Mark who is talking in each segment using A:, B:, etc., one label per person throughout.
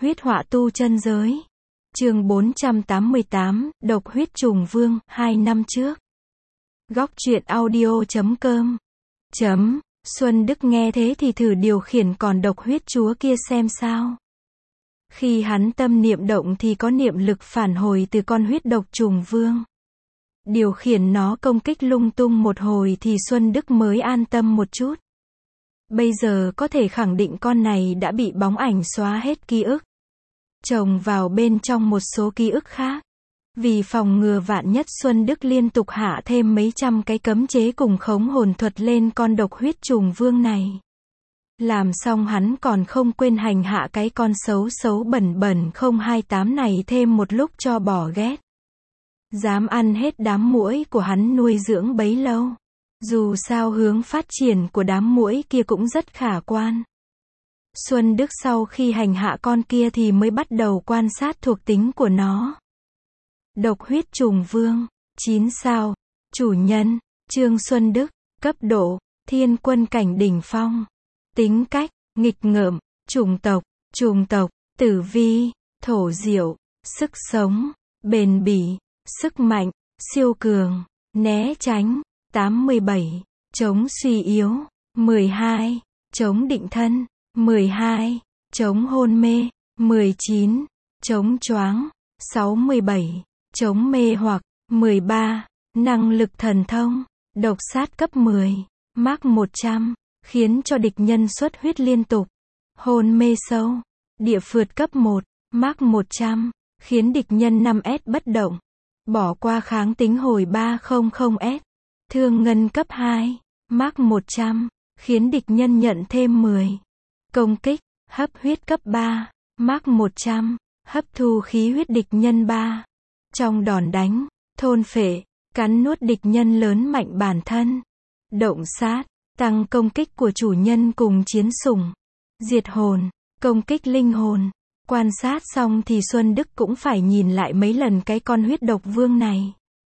A: Huyết họa tu chân giới. Chương 488, Độc huyết trùng vương, 2 năm trước. Góc truyện audio.com. Xuân Đức nghe thế thì thử điều khiển con độc huyết chúa kia xem sao. Khi hắn tâm niệm động thì có niệm lực phản hồi từ con huyết độc trùng vương. Điều khiển nó công kích lung tung một hồi thì Xuân Đức mới an tâm một chút. Bây giờ có thể khẳng định con này đã bị bóng ảnh xóa hết ký ức, chồng vào bên trong một số ký ức khác. Vì phòng ngừa vạn nhất, Xuân Đức liên tục hạ thêm mấy trăm cái cấm chế cùng khống hồn thuật lên con độc huyết trùng vương này. Làm xong hắn còn không quên hành hạ cái con xấu xấu bẩn bẩn 028 này thêm một lúc cho bỏ ghét. Dám ăn hết đám muỗi của hắn nuôi dưỡng bấy lâu. Dù sao hướng phát triển của đám muỗi kia cũng rất khả quan. Xuân Đức sau khi hành hạ con kia thì mới bắt đầu quan sát thuộc tính của nó. Độc huyết trùng vương, 9 sao, chủ nhân, Trương Xuân Đức, cấp độ, thiên quân cảnh đỉnh phong, tính cách, nghịch ngợm, chủng tộc, tử vi, thổ diệu, sức sống, bền bỉ, sức mạnh, siêu cường, né tránh, 87, chống suy yếu, 12, chống định thân, 12, chống hôn mê, 19, chống choáng, 67, chống mê hoặc, 13, năng lực thần thông, độc sát cấp 10, mác 100, khiến cho địch nhân xuất huyết liên tục, hôn mê sâu, địa phượt cấp 1, mác 100, khiến địch nhân 5S bất động, bỏ qua kháng tính hồi 300S, thương ngân cấp 2, mác 100, khiến địch nhân nhận thêm 10, công kích, hấp huyết cấp 3, mác 100, hấp thu khí huyết địch nhân 3, trong đòn đánh, thôn phệ, cắn nuốt địch nhân lớn mạnh bản thân, động sát, tăng công kích của chủ nhân cùng chiến sủng, diệt hồn, công kích linh hồn. Quan sát xong thì Xuân Đức cũng phải nhìn lại mấy lần cái con huyết độc vương này.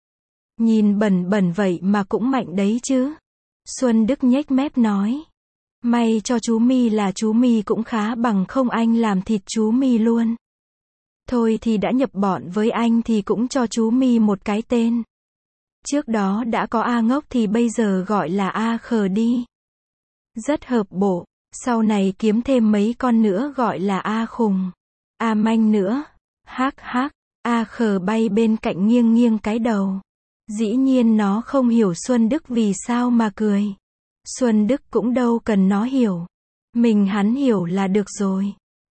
A: Nhìn bẩn bẩn vậy mà cũng mạnh đấy chứ. Xuân Đức nhếch mép nói. May cho chú Mi là chú Mi cũng khá bằng không anh làm thịt chú Mi luôn. Thôi thì đã nhập bọn với anh thì cũng cho chú Mi một cái tên. Trước đó đã có A Ngốc thì bây giờ gọi là A Khờ đi. Rất hợp bộ, sau này kiếm thêm mấy con nữa gọi là A Khùng, A Manh nữa. Hắc hắc, A Khờ bay bên cạnh nghiêng nghiêng cái đầu. Dĩ nhiên nó không hiểu Xuân Đức vì sao mà cười. Xuân Đức cũng đâu cần nó hiểu. Mình hắn hiểu là được rồi.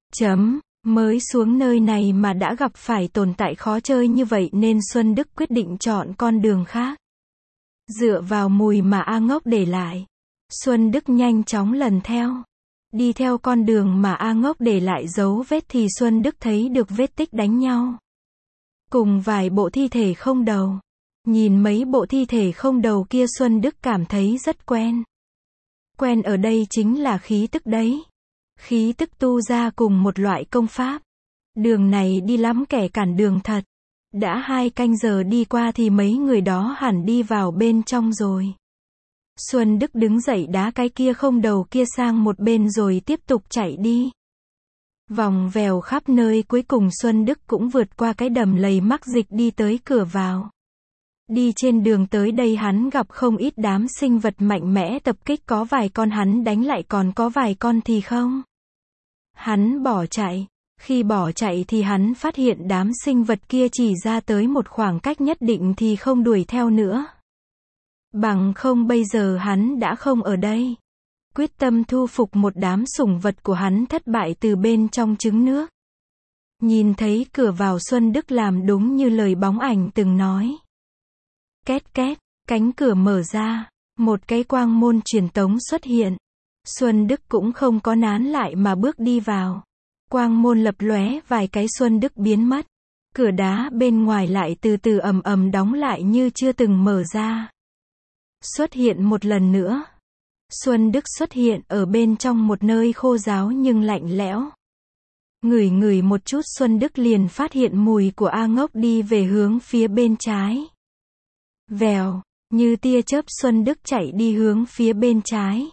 A: Mới xuống nơi này mà đã gặp phải tồn tại khó chơi như vậy nên Xuân Đức quyết định chọn con đường khác. Dựa vào mùi mà A Ngốc để lại, Xuân Đức nhanh chóng lần theo. Đi theo con đường mà A Ngốc để lại dấu vết thì Xuân Đức thấy được vết tích đánh nhau. Cùng vài bộ thi thể không đầu. Nhìn mấy bộ thi thể không đầu kia Xuân Đức cảm thấy rất quen. Quen ở đây chính là khí tức đấy. Khí tức tu ra cùng một loại công pháp. Đường này đi lắm kẻ cản đường thật. Đã 2 canh giờ đi qua thì mấy người đó hẳn đi vào bên trong rồi. Xuân Đức đứng dậy đá cái kia không đầu kia sang một bên rồi tiếp tục chạy đi. Vòng vèo khắp nơi cuối cùng Xuân Đức cũng vượt qua cái đầm lầy mắc dịch đi tới cửa vào. Đi trên đường tới đây hắn gặp không ít đám sinh vật mạnh mẽ tập kích, có vài con hắn đánh lại còn có vài con thì không. Hắn bỏ chạy. Khi bỏ chạy thì hắn phát hiện đám sinh vật kia chỉ ra tới một khoảng cách nhất định thì không đuổi theo nữa. Bằng không bây giờ hắn đã không ở đây. Quyết tâm thu phục một đám sủng vật của hắn thất bại từ bên trong trứng nước. Nhìn thấy cửa vào Xuân Đức làm đúng như lời bóng ảnh từng nói. Két két, cánh cửa mở ra, một cái quang môn truyền tống xuất hiện. Xuân Đức cũng không có nán lại mà bước đi vào. Quang môn lập lóe vài cái Xuân Đức biến mất. Cửa đá bên ngoài lại từ từ ầm ầm đóng lại như chưa từng mở ra. Xuất hiện một lần nữa. Xuân Đức xuất hiện ở bên trong một nơi khô ráo nhưng lạnh lẽo. Ngửi một chút Xuân Đức liền phát hiện mùi của A Ngốc đi về hướng phía bên trái. Vèo, như tia chớp Xuân Đức chạy đi hướng phía bên trái.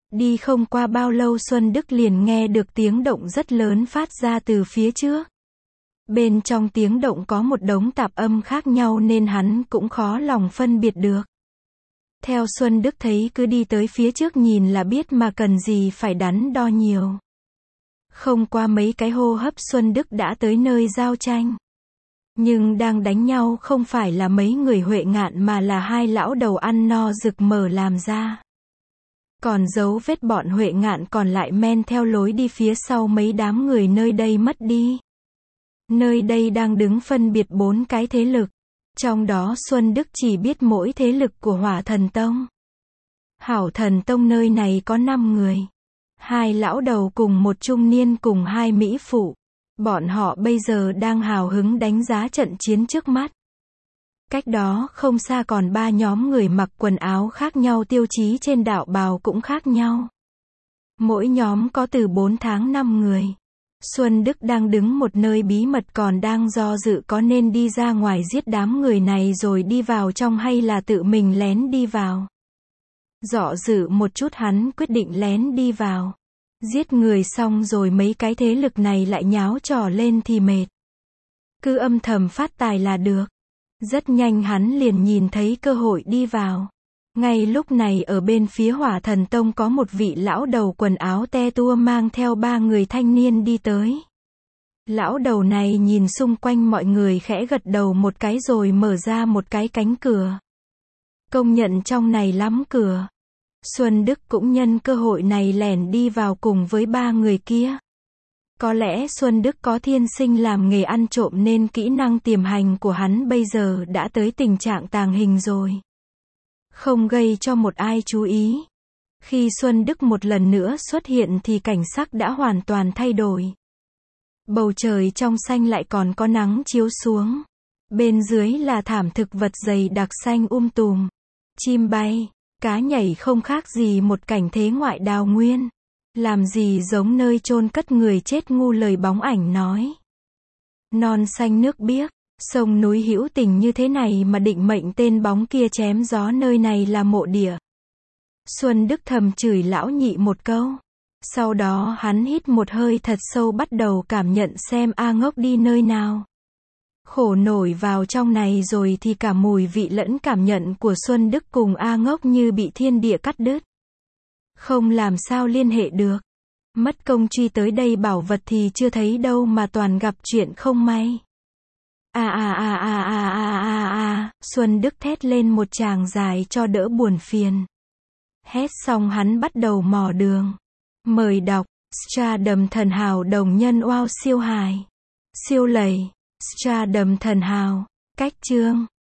A: Đi không qua bao lâu Xuân Đức liền nghe được tiếng động rất lớn phát ra từ phía trước. Bên trong tiếng động có một đống tạp âm khác nhau nên hắn cũng khó lòng phân biệt được. Theo Xuân Đức thấy cứ đi tới phía trước nhìn là biết mà cần gì phải đắn đo nhiều. Không qua mấy cái hô hấp Xuân Đức đã tới nơi giao tranh. Nhưng đang đánh nhau không phải là mấy người Huệ Ngạn mà là hai lão đầu ăn no rực mở làm ra. Còn dấu vết bọn Huệ Ngạn còn lại men theo lối đi phía sau mấy đám người nơi đây mất đi. Nơi đây đang đứng phân biệt 4 cái thế lực. Trong đó Xuân Đức chỉ biết mỗi thế lực của Hỏa Thần Tông. Hảo Thần Tông nơi này có 5 người. 2 lão đầu cùng một trung niên cùng 2 mỹ phụ. Bọn họ bây giờ đang hào hứng đánh giá trận chiến trước mắt. Cách đó không xa còn 3 nhóm người mặc quần áo khác nhau, tiêu chí trên đạo bào cũng khác nhau. Mỗi nhóm có từ 4 tháng 5 người. Xuân Đức đang đứng một nơi bí mật còn đang do dự có nên đi ra ngoài giết đám người này rồi đi vào trong hay là tự mình lén đi vào. Dọ dự một chút hắn quyết định lén đi vào. Giết người xong rồi mấy cái thế lực này lại nháo trò lên thì mệt. Cứ âm thầm phát tài là được. Rất nhanh hắn liền nhìn thấy cơ hội đi vào. Ngay lúc này ở bên phía Hỏa Thần Tông có một vị lão đầu quần áo te tua mang theo 3 người thanh niên đi tới. Lão đầu này nhìn xung quanh mọi người khẽ gật đầu một cái rồi mở ra một cái cánh cửa. Công nhận trong này lắm cửa. Xuân Đức cũng nhân cơ hội này lẻn đi vào cùng với 3 người kia. Có lẽ Xuân Đức có thiên sinh làm nghề ăn trộm nên kỹ năng tiềm hành của hắn bây giờ đã tới tình trạng tàng hình rồi. Không gây cho một ai chú ý. Khi Xuân Đức một lần nữa xuất hiện thì cảnh sắc đã hoàn toàn thay đổi. Bầu trời trong xanh lại còn có nắng chiếu xuống. Bên dưới là thảm thực vật dày đặc xanh tùm. Chim bay, cá nhảy không khác gì một cảnh thế ngoại đào nguyên. Làm gì giống nơi chôn cất người chết ngu lời bóng ảnh nói. Non xanh nước biếc, sông núi hữu tình như thế này mà định mệnh tên bóng kia chém gió nơi này là mộ địa. Xuân Đức thầm chửi lão nhị một câu. Sau đó hắn hít một hơi thật sâu bắt đầu cảm nhận xem A Ngốc đi nơi nào. Khổ nổi vào trong này rồi thì cả mùi vị lẫn cảm nhận của Xuân Đức cùng A Ngốc như bị thiên địa cắt đứt. Không làm sao liên hệ được. Mất công truy tới đây bảo vật thì chưa thấy đâu mà toàn gặp chuyện không may. Xuân Đức thét lên một tràng dài cho đỡ buồn phiền. Hét xong hắn bắt đầu mò đường. Mời đọc, Stardom thần hào đồng nhân wow siêu hài. Siêu lầy, Stardom thần hào, cách chương.